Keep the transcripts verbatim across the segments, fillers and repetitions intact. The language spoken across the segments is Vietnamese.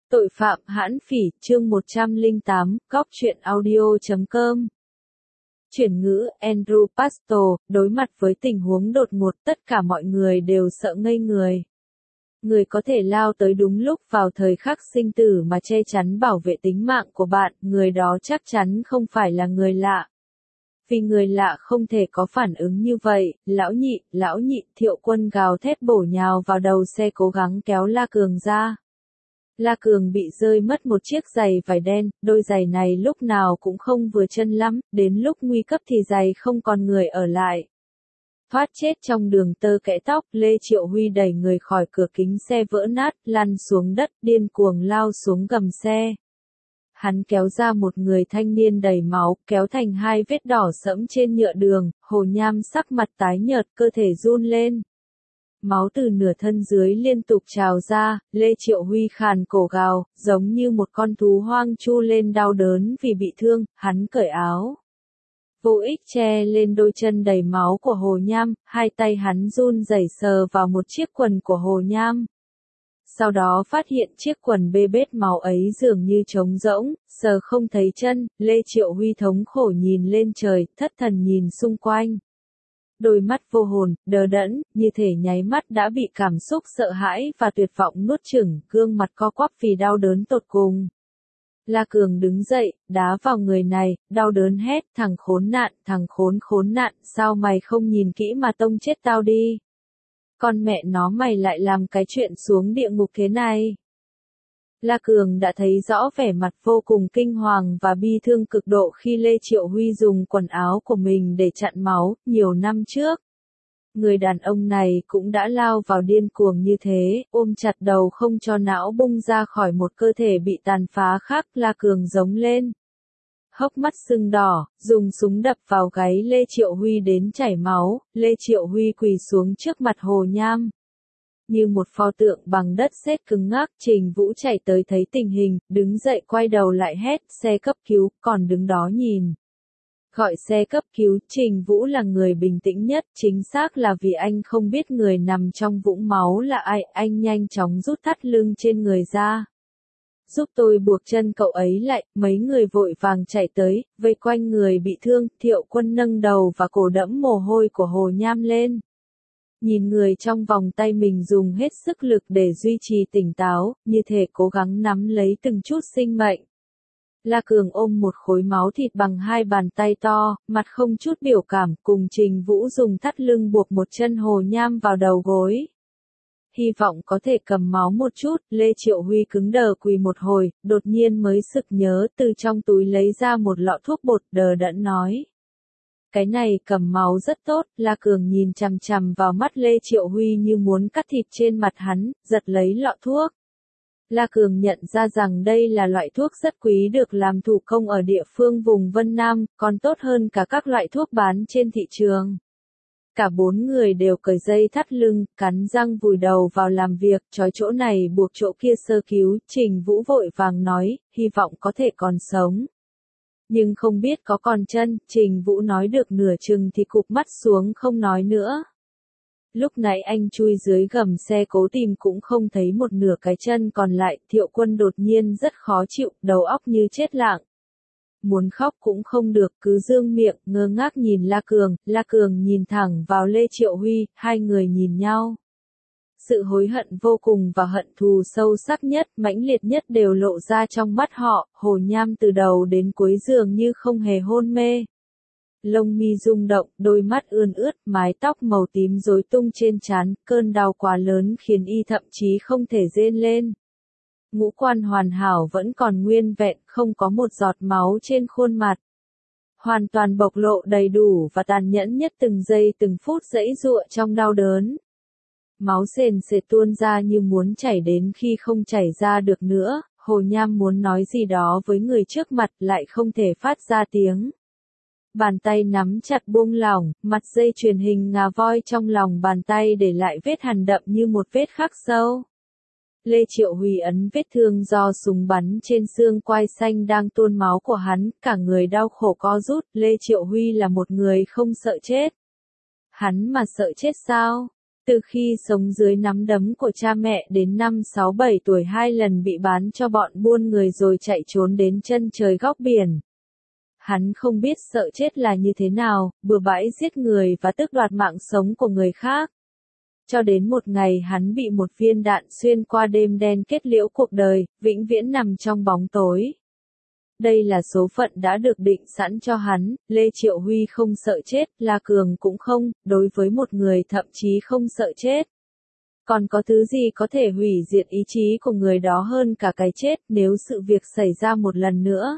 Tội phạm hãn phỉ, chương một trăm lẻ tám, góc truyện audio chấm com. Chuyển ngữ, Andrew Pastor, đối mặt với tình huống đột ngột tất cả mọi người đều sợ ngây người. Người có thể lao tới đúng lúc vào thời khắc sinh tử mà che chắn bảo vệ tính mạng của bạn, người đó chắc chắn không phải là người lạ. Vì người lạ không thể có phản ứng như vậy, lão nhị, lão nhị, Thiệu Quân gào thét bổ nhào vào đầu xe cố gắng kéo La Cường ra. La Cường bị rơi mất một chiếc giày vải đen, đôi giày này lúc nào cũng không vừa chân lắm, đến lúc nguy cấp thì giày không còn người ở lại. Thoát chết trong đường tơ kẽ tóc, Lê Triệu Huy đẩy người khỏi cửa kính xe vỡ nát, lăn xuống đất, điên cuồng lao xuống gầm xe. Hắn kéo ra một người thanh niên đầy máu, kéo thành hai vết đỏ sẫm trên nhựa đường, Hồ Nham sắc mặt tái nhợt, cơ thể run lên. Máu từ nửa thân dưới liên tục trào ra, Lê Triệu Huy khàn cổ gào, giống như một con thú hoang chu lên đau đớn vì bị thương, hắn cởi áo. Vô ích che lên đôi chân đầy máu của Hồ Nham, hai tay hắn run rẩy sờ vào một chiếc quần của Hồ Nham. Sau đó phát hiện chiếc quần bê bết máu ấy dường như trống rỗng, sờ không thấy chân, Lê Triệu Huy thống khổ nhìn lên trời, thất thần nhìn xung quanh. Đôi mắt vô hồn, đờ đẫn, như thể nháy mắt đã bị cảm xúc sợ hãi và tuyệt vọng nuốt chửng, gương mặt co quắp vì đau đớn tột cùng. La Cường đứng dậy, đá vào người này, đau đớn hét, thằng khốn nạn, thằng khốn khốn nạn, sao mày không nhìn kỹ mà tông chết tao đi. Con mẹ nó mày lại làm cái chuyện xuống địa ngục thế này. La Cường đã thấy rõ vẻ mặt vô cùng kinh hoàng và bi thương cực độ khi Lê Triệu Huy dùng quần áo của mình để chặn máu, nhiều năm trước. Người đàn ông này cũng đã lao vào điên cuồng như thế, ôm chặt đầu không cho não bung ra khỏi một cơ thể bị tàn phá khác, La Cường giống lên. Hốc mắt sưng đỏ, dùng súng đập vào gáy Lê Triệu Huy đến chảy máu, Lê Triệu Huy quỳ xuống trước mặt Hồ Nham. Như một pho tượng bằng đất sét cứng ngắc, Trình Vũ chạy tới thấy tình hình, đứng dậy quay đầu lại hét, xe cấp cứu, còn đứng đó nhìn. Gọi xe cấp cứu, Trình Vũ là người bình tĩnh nhất, chính xác là vì anh không biết người nằm trong vũng máu là ai, anh nhanh chóng rút thắt lưng trên người ra. Giúp tôi buộc chân cậu ấy lại, mấy người vội vàng chạy tới, vây quanh người bị thương, Thiệu Quân nâng đầu và cổ đẫm mồ hôi của Hồ Nham lên. Nhìn người trong vòng tay mình dùng hết sức lực để duy trì tỉnh táo, như thể cố gắng nắm lấy từng chút sinh mệnh. La Cường ôm một khối máu thịt bằng hai bàn tay to, mặt không chút biểu cảm, cùng Trình Vũ dùng thắt lưng buộc một chân Hồ Nham vào đầu gối. Hy vọng có thể cầm máu một chút, Lê Triệu Huy cứng đờ quỳ một hồi, đột nhiên mới sực nhớ từ trong túi lấy ra một lọ thuốc bột, đờ đẫn nói. Cái này cầm máu rất tốt, La Cường nhìn chằm chằm vào mắt Lê Triệu Huy như muốn cắt thịt trên mặt hắn, giật lấy lọ thuốc. La Cường nhận ra rằng đây là loại thuốc rất quý được làm thủ công ở địa phương vùng Vân Nam, còn tốt hơn cả các loại thuốc bán trên thị trường. Cả bốn người đều cởi dây thắt lưng, cắn răng vùi đầu vào làm việc, trói chỗ này buộc chỗ kia sơ cứu, Trình Vũ vội vàng nói, hy vọng có thể còn sống. Nhưng không biết có còn chân, Trình Vũ nói được nửa chừng thì cụp mắt xuống không nói nữa. Lúc nãy anh chui dưới gầm xe cố tìm cũng không thấy một nửa cái chân còn lại, Thiệu Quân đột nhiên rất khó chịu, đầu óc như chết lặng. Muốn khóc cũng không được, cứ dương miệng, ngơ ngác nhìn La Cường, La Cường nhìn thẳng vào Lê Triệu Huy, hai người nhìn nhau. Sự hối hận vô cùng và hận thù sâu sắc nhất, mãnh liệt nhất đều lộ ra trong mắt họ, Hồ Nham từ đầu đến cuối dường như không hề hôn mê. Lông mi rung động, đôi mắt ươn ướt, mái tóc màu tím rối tung trên trán, cơn đau quá lớn khiến y thậm chí không thể rên lên. Ngũ quan hoàn hảo vẫn còn nguyên vẹn, không có một giọt máu trên khuôn mặt. Hoàn toàn bộc lộ đầy đủ và tàn nhẫn nhất từng giây từng phút giãy giụa trong đau đớn. Máu sền sệt tuôn ra như muốn chảy đến khi không chảy ra được nữa, Hồ Nham muốn nói gì đó với người trước mặt lại không thể phát ra tiếng. Bàn tay nắm chặt buông lỏng, mặt dây chuyền hình ngà voi trong lòng bàn tay để lại vết hằn đậm như một vết khắc sâu. Lê Triệu Huy ấn vết thương do súng bắn trên xương quai xanh đang tuôn máu của hắn, cả người đau khổ co rút, Lê Triệu Huy là một người không sợ chết. Hắn mà sợ chết sao? Từ khi sống dưới nắm đấm của cha mẹ đến năm sáu bảy tuổi hai lần bị bán cho bọn buôn người rồi chạy trốn đến chân trời góc biển. Hắn không biết sợ chết là như thế nào, bừa bãi giết người và tước đoạt mạng sống của người khác. Cho đến một ngày hắn bị một viên đạn xuyên qua đêm đen kết liễu cuộc đời, vĩnh viễn nằm trong bóng tối. Đây là số phận đã được định sẵn cho hắn, Lê Triệu Huy không sợ chết, La Cường cũng không, đối với một người thậm chí không sợ chết. Còn có thứ gì có thể hủy diệt ý chí của người đó hơn cả cái chết nếu sự việc xảy ra một lần nữa.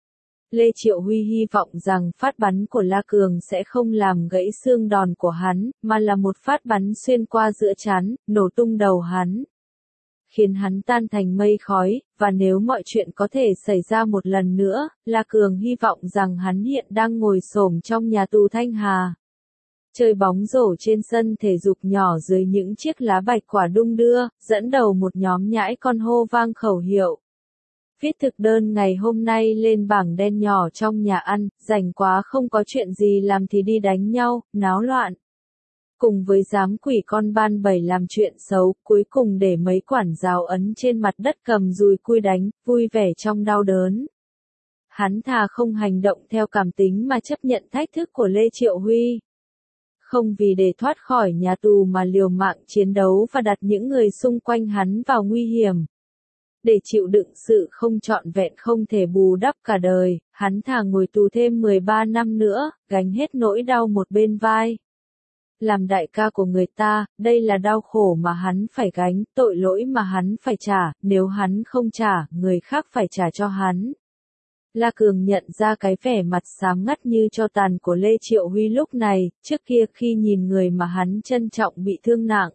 Lê Triệu Huy hy vọng rằng phát bắn của La Cường sẽ không làm gãy xương đòn của hắn, mà là một phát bắn xuyên qua giữa trán, nổ tung đầu hắn, khiến hắn tan thành mây khói, và nếu mọi chuyện có thể xảy ra một lần nữa, La Cường hy vọng rằng hắn hiện đang ngồi xổm trong nhà tù Thanh Hà, chơi bóng rổ trên sân thể dục nhỏ dưới những chiếc lá bạch quả đung đưa, dẫn đầu một nhóm nhãi con hô vang khẩu hiệu. Viết thực đơn ngày hôm nay lên bảng đen nhỏ trong nhà ăn, rảnh quá không có chuyện gì làm thì đi đánh nhau, náo loạn. Cùng với giám quỷ con ban bầy làm chuyện xấu, cuối cùng để mấy quản giáo ấn trên mặt đất cầm dùi cui đánh, vui vẻ trong đau đớn. Hắn thà không hành động theo cảm tính mà chấp nhận thách thức của Lê Triệu Huy. Không vì để thoát khỏi nhà tù mà liều mạng chiến đấu và đặt những người xung quanh hắn vào nguy hiểm. Để chịu đựng sự không trọn vẹn không thể bù đắp cả đời, hắn thà ngồi tù thêm mười ba năm nữa, gánh hết nỗi đau một bên vai. Làm đại ca của người ta, đây là đau khổ mà hắn phải gánh, tội lỗi mà hắn phải trả, nếu hắn không trả, người khác phải trả cho hắn. La Cường nhận ra cái vẻ mặt xám ngắt như tro tàn của Lê Triệu Huy lúc này, trước kia khi nhìn người mà hắn trân trọng bị thương nặng,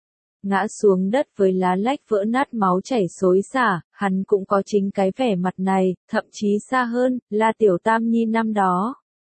ngã xuống đất với lá lách vỡ nát máu chảy xối xả, hắn cũng có chính cái vẻ mặt này, thậm chí xa hơn, là Tiểu Tam Nhi năm đó.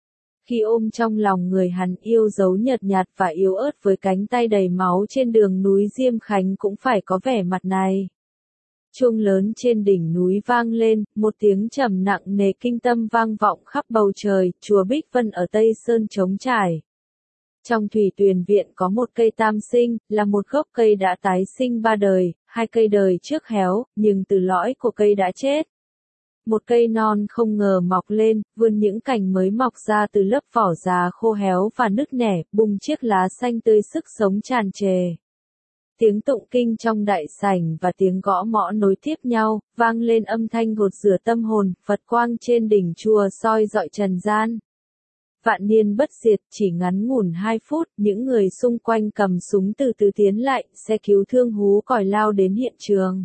Khi ôm trong lòng người hắn yêu dấu nhợt nhạt và yếu ớt với cánh tay đầy máu trên đường núi Diêm Khánh cũng phải có vẻ mặt này. Chuông lớn trên đỉnh núi vang lên, một tiếng trầm nặng nề kinh tâm vang vọng khắp bầu trời, chùa Bích Vân ở Tây Sơn trống trải. Trong thủy tuyền viện có một cây tam sinh, là một gốc cây đã tái sinh ba đời, hai cây đời trước héo, nhưng từ lõi của cây đã chết. Một cây non không ngờ mọc lên, vươn những cành mới mọc ra từ lớp vỏ già khô héo và nứt nẻ, bung chiếc lá xanh tươi sức sống tràn trề. Tiếng tụng kinh trong đại sảnh và tiếng gõ mõ nối tiếp nhau, vang lên âm thanh gột rửa tâm hồn, Phật quang trên đỉnh chùa soi dọi trần gian. Vạn niên bất diệt, chỉ ngắn ngủn hai phút, những người xung quanh cầm súng từ từ tiến lại, xe cứu thương hú còi lao đến hiện trường.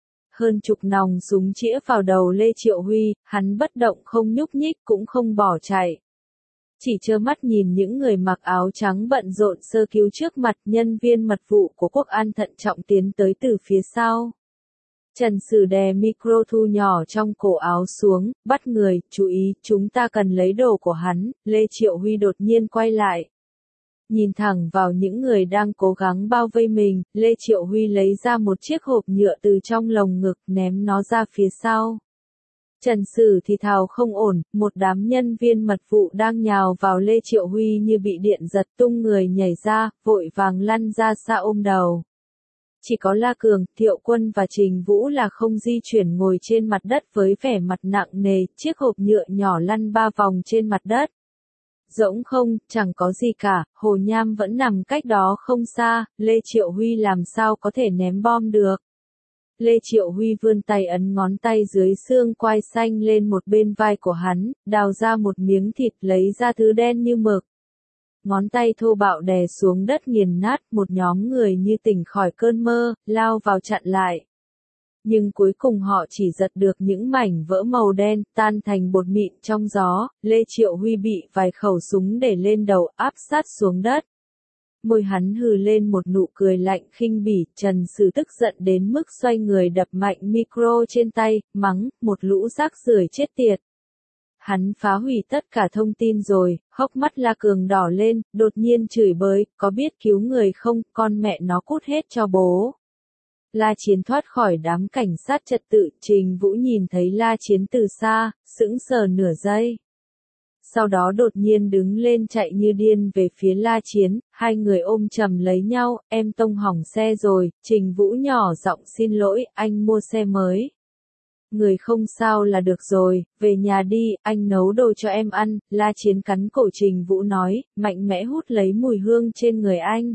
Hơn chục nòng súng chĩa vào đầu Lê Triệu Huy, hắn bất động không nhúc nhích cũng không bỏ chạy. Chỉ trơ mắt nhìn những người mặc áo trắng bận rộn sơ cứu trước mặt, nhân viên mật vụ của Quốc An thận trọng tiến tới từ phía sau. Trần Sử đè micro thu nhỏ trong cổ áo xuống, bắt người, chú ý, chúng ta cần lấy đồ của hắn, Lê Triệu Huy đột nhiên quay lại. Nhìn thẳng vào những người đang cố gắng bao vây mình, Lê Triệu Huy lấy ra một chiếc hộp nhựa từ trong lồng ngực ném nó ra phía sau. Trần Sử thì thào không ổn, một đám nhân viên mật vụ đang nhào vào Lê Triệu Huy như bị điện giật tung người nhảy ra, vội vàng lăn ra xa ôm đầu. Chỉ có La Cường, Thiệu Quân và Trình Vũ là không di chuyển ngồi trên mặt đất với vẻ mặt nặng nề, chiếc hộp nhựa nhỏ lăn ba vòng trên mặt đất. Rỗng không, chẳng có gì cả, Hồ Nham vẫn nằm cách đó không xa, Lê Triệu Huy làm sao có thể ném bom được. Lê Triệu Huy vươn tay ấn ngón tay dưới xương quai xanh lên một bên vai của hắn, đào ra một miếng thịt lấy ra thứ đen như mực. Ngón tay thô bạo đè xuống đất nghiền nát, một nhóm người như tỉnh khỏi cơn mơ, lao vào chặn lại. Nhưng cuối cùng họ chỉ giật được những mảnh vỡ màu đen, tan thành bột mịn trong gió, Lê Triệu Huy bị vài khẩu súng để lên đầu áp sát xuống đất. Môi hắn hừ lên một nụ cười lạnh khinh bỉ, Trần Sử tức giận đến mức xoay người đập mạnh micro trên tay, mắng, một lũ rác rưởi chết tiệt. Hắn phá hủy tất cả thông tin rồi, hốc mắt La Cường đỏ lên, đột nhiên chửi bới, có biết cứu người không, con mẹ nó cút hết cho bố. La Chiến thoát khỏi đám cảnh sát trật tự, Trình Vũ nhìn thấy La Chiến từ xa, sững sờ nửa giây. sau đó đột nhiên đứng lên chạy như điên về phía La Chiến, hai người ôm chầm lấy nhau, em tông hỏng xe rồi, Trình Vũ nhỏ giọng xin lỗi, anh mua xe mới. Người không sao là được rồi, về nhà đi, anh nấu đồ cho em ăn, La Chiến cắn cổ Trình Vũ nói, mạnh mẽ hút lấy mùi hương trên người anh.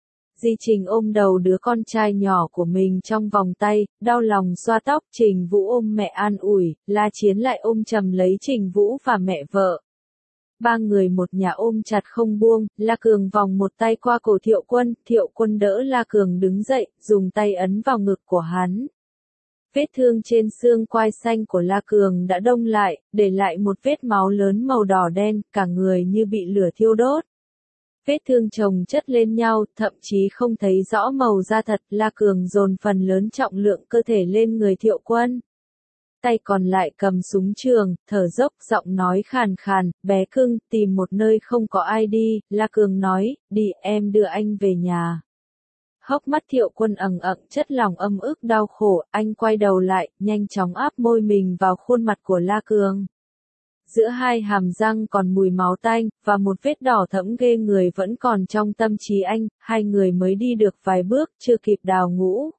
Di Trình ôm đầu đứa con trai nhỏ của mình trong vòng tay, đau lòng xoa tóc, Trình Vũ ôm mẹ an ủi, La Chiến lại ôm chầm lấy Trình Vũ và mẹ vợ. Ba người một nhà ôm chặt không buông, La Cường vòng một tay qua cổ Thiệu Quân, Thiệu Quân đỡ La Cường đứng dậy, dùng tay ấn vào ngực của hắn. Vết thương trên xương quai xanh của La Cường đã đông lại, để lại một vết máu lớn màu đỏ đen, cả người như bị lửa thiêu đốt. Vết thương chồng chất lên nhau, thậm chí không thấy rõ màu da thật, La Cường dồn phần lớn trọng lượng cơ thể lên người Thiệu Quân. Tay còn lại cầm súng trường, thở dốc, giọng nói khàn khàn, bé cưng, tìm một nơi không có ai đi, La Cường nói, đi, em đưa anh về nhà. Hốc mắt Thiệu Quân ẩn ẩn chất lòng âm ức đau khổ, anh quay đầu lại, nhanh chóng áp môi mình vào khuôn mặt của La Cường. Giữa hai hàm răng còn mùi máu tanh, và một vết đỏ thẫm ghê người vẫn còn trong tâm trí anh, hai người mới đi được vài bước, chưa kịp đào ngũ.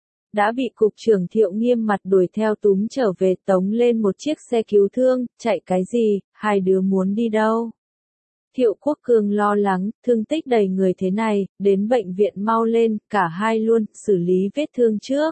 Đã bị cục trưởng Thiệu nghiêm mặt đuổi theo túm trở về tống lên một chiếc xe cứu thương, chạy cái gì, hai đứa muốn đi đâu. Thiệu Quốc Cường lo lắng, thương tích đầy người thế này, đến bệnh viện mau lên, cả hai luôn, xử lý vết thương trước.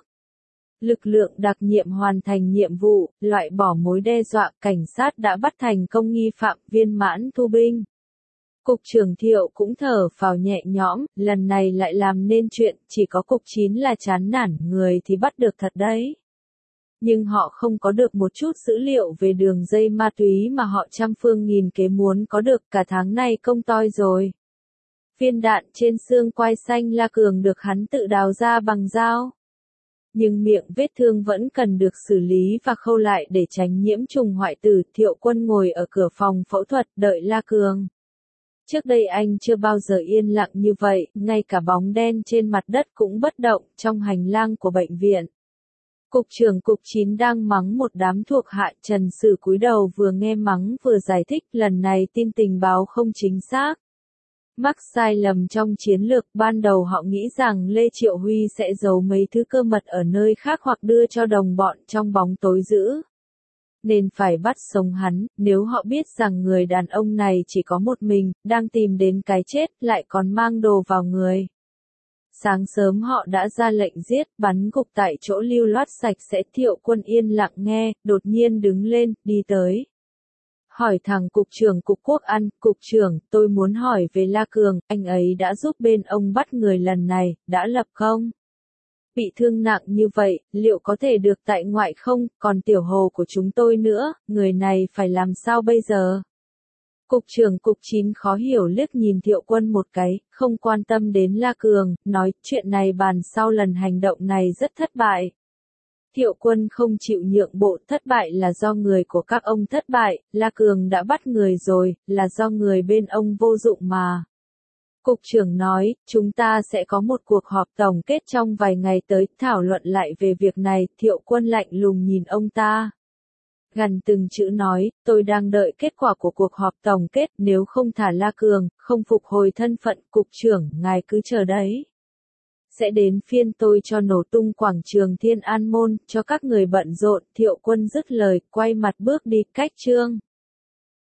Lực lượng đặc nhiệm hoàn thành nhiệm vụ, loại bỏ mối đe dọa, cảnh sát đã bắt thành công nghi phạm Viên Mãn thu binh. Cục trưởng Thiệu cũng thở phào nhẹ nhõm, lần này lại làm nên chuyện, chỉ có cục chín là chán nản, người thì bắt được thật đấy. Nhưng họ không có được một chút dữ liệu về đường dây ma túy mà họ trăm phương nghìn kế muốn có được, cả tháng này công toi rồi. Viên đạn trên xương quai xanh La Cường được hắn tự đào ra bằng dao. Nhưng miệng vết thương vẫn cần được xử lý và khâu lại để tránh nhiễm trùng hoại tử. Thiệu Quân ngồi ở cửa phòng phẫu thuật đợi La Cường. Trước đây anh chưa bao giờ yên lặng như vậy, ngay cả bóng đen trên mặt đất cũng bất động trong hành lang của bệnh viện. Cục trưởng cục chín đang mắng một đám thuộc hạ, Trần Sử cúi đầu vừa nghe mắng vừa giải thích, lần này tin tình báo không chính xác. Mắc sai lầm trong chiến lược, ban đầu họ nghĩ rằng Lê Triệu Huy sẽ giấu mấy thứ cơ mật ở nơi khác hoặc đưa cho đồng bọn trong bóng tối giữ. Nên phải bắt sống hắn, nếu họ biết rằng người đàn ông này chỉ có một mình, đang tìm đến cái chết, lại còn mang đồ vào người. Sáng sớm họ đã ra lệnh giết, bắn gục tại chỗ lưu loát sạch sẽ. Thiệu Quân yên lặng nghe, đột nhiên đứng lên, đi tới. Hỏi thằng cục trưởng cục quốc an, cục trưởng, tôi muốn hỏi về La Cường, anh ấy đã giúp bên ông bắt người lần này, đã lập không? Bị thương nặng như vậy, liệu có thể được tại ngoại không, còn tiểu hồ của chúng tôi nữa, người này phải làm sao bây giờ? Cục trưởng cục chín khó hiểu liếc nhìn Thiệu Quân một cái, không quan tâm đến La Cường, nói chuyện này bàn sau, lần hành động này rất thất bại. Thiệu Quân không chịu nhượng bộ, thất bại là do người của các ông thất bại, La Cường đã bắt người rồi, là do người bên ông vô dụng mà. Cục trưởng nói, chúng ta sẽ có một cuộc họp tổng kết trong vài ngày tới, thảo luận lại về việc này. Thiệu Quân lạnh lùng nhìn ông ta. Gần từng chữ nói, tôi đang đợi kết quả của cuộc họp tổng kết, nếu không thả La Cường, không phục hồi thân phận cục trưởng, ngài cứ chờ đấy. Sẽ đến phiên tôi cho nổ tung quảng trường Thiên An Môn, cho các người bận rộn. Thiệu Quân dứt lời, quay mặt bước đi, cách chương.